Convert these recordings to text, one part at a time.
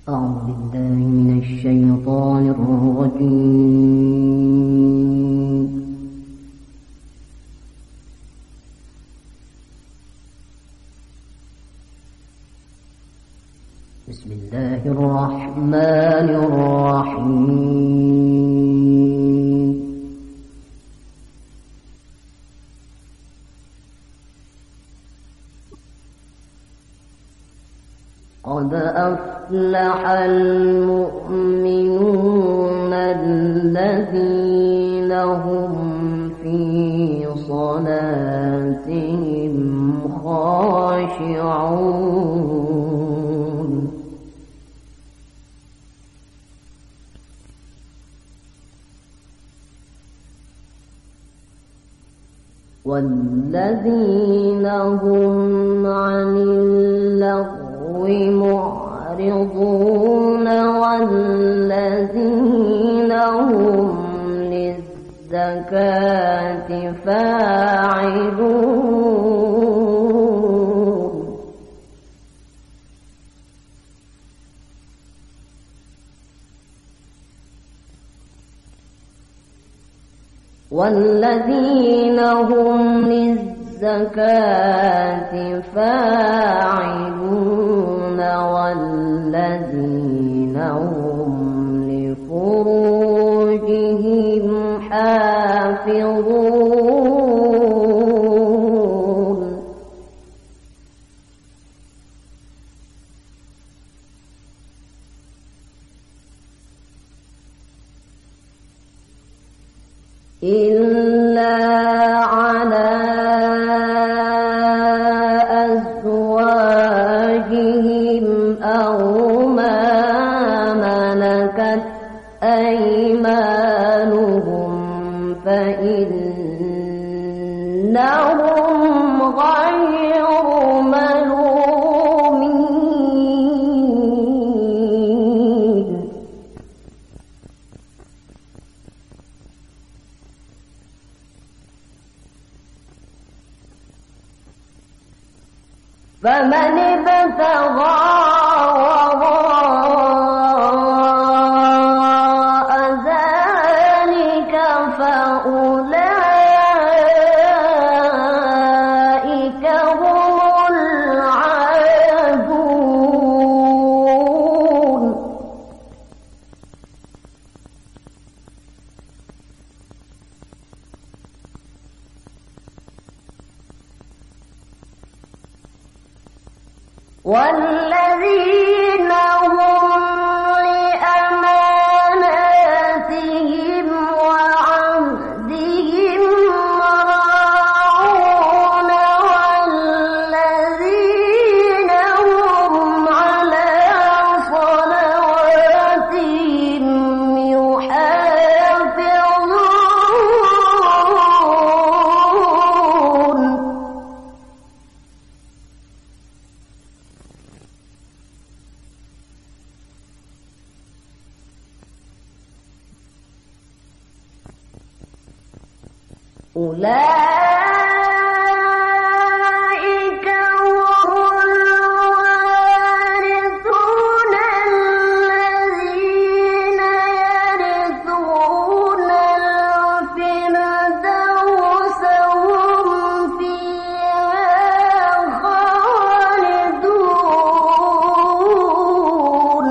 أعوذ بالله من الشيطان الرجيم. بسم الله الرحمن الرحيم. قد أفلح المؤمنون الذين هم في صلاتهم خاشعون. والذين هم عن اللغو معرضون والذين هم للزكاة فاعلون. والذين هم للزكاة فاعلون والذين هم لفروجهم حافظون. إلا على أزواجهم أو ما ملكت أيمانهم فإنهم غير ملومين. فمن ابتغى وراء ذلك فأولئك هم العادون. والذين هم لأماناتهم وعهدهم راعون والذين هم على صلواتهم يحافظون. أولئك هم الوارثون الذين يرثون الفردوس هم فيها خالدون.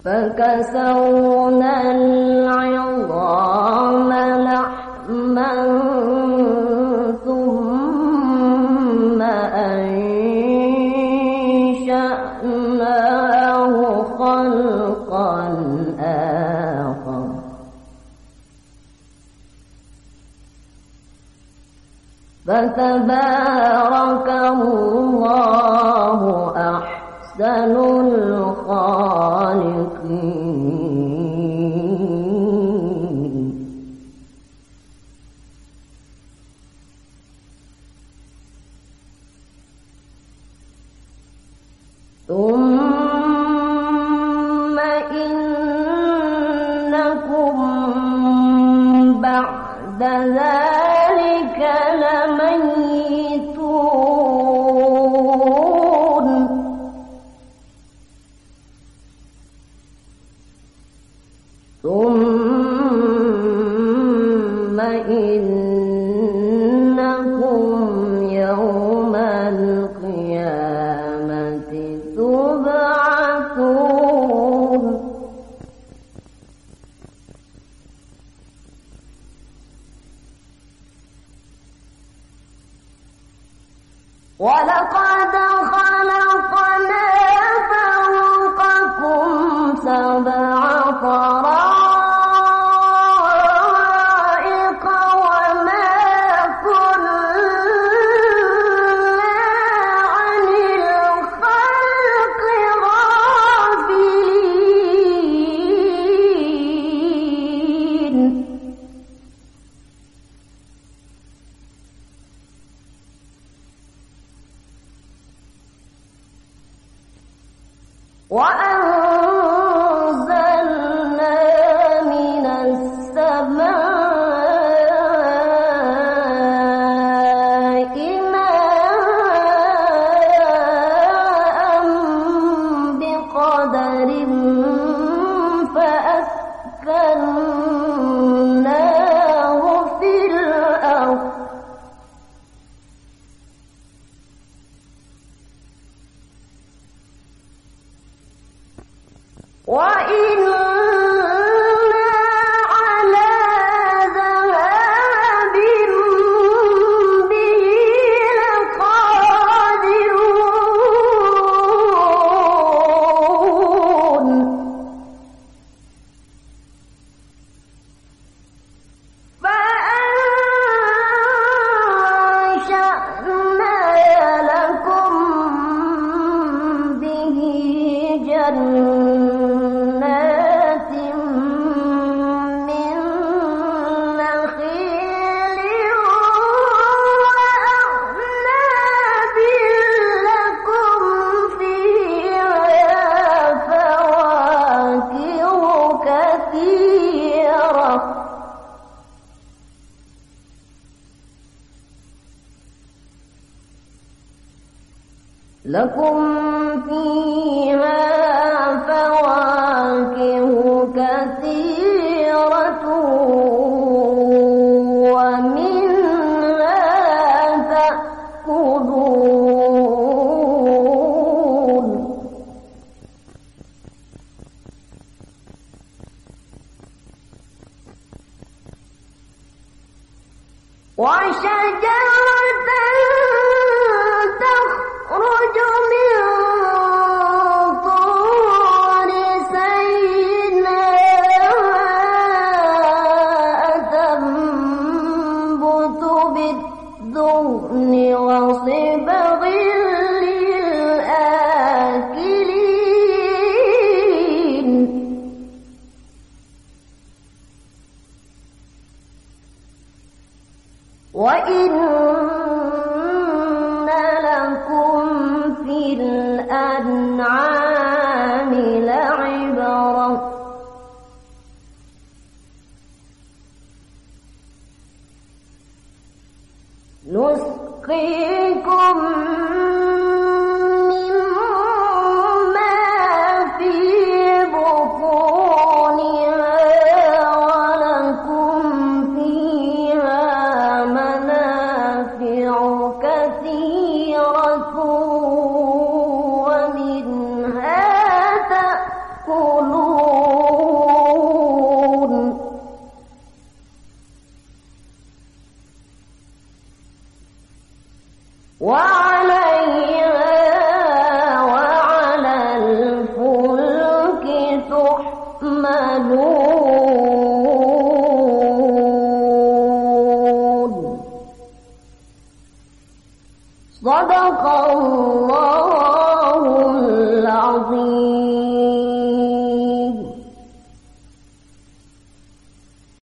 فكسونا العظام لحما ثم أنشأناه خلقا آخر فتبارك الله أحسن الخالقين. ثم إنكم بعد ذلك لميتون. ثم إنكم يوم القيامة تبعثون. ولقد خلقنا فوقكم سبع طرائق وما كنا عن الخلق غافلين. وأنزلنا من السماء ماء بقدر فأسكناه في الأرض وإنا على ذهاب به لقادرون. فأنشأنا لكم به جنات من نخيل وأعناب لكم فيها فواكه كثيرة لكم فيها فواكه كثيرة ومنها تأكلون. وشجرة تخرج من وعليها وعلى الفلك تحملون. صدق الله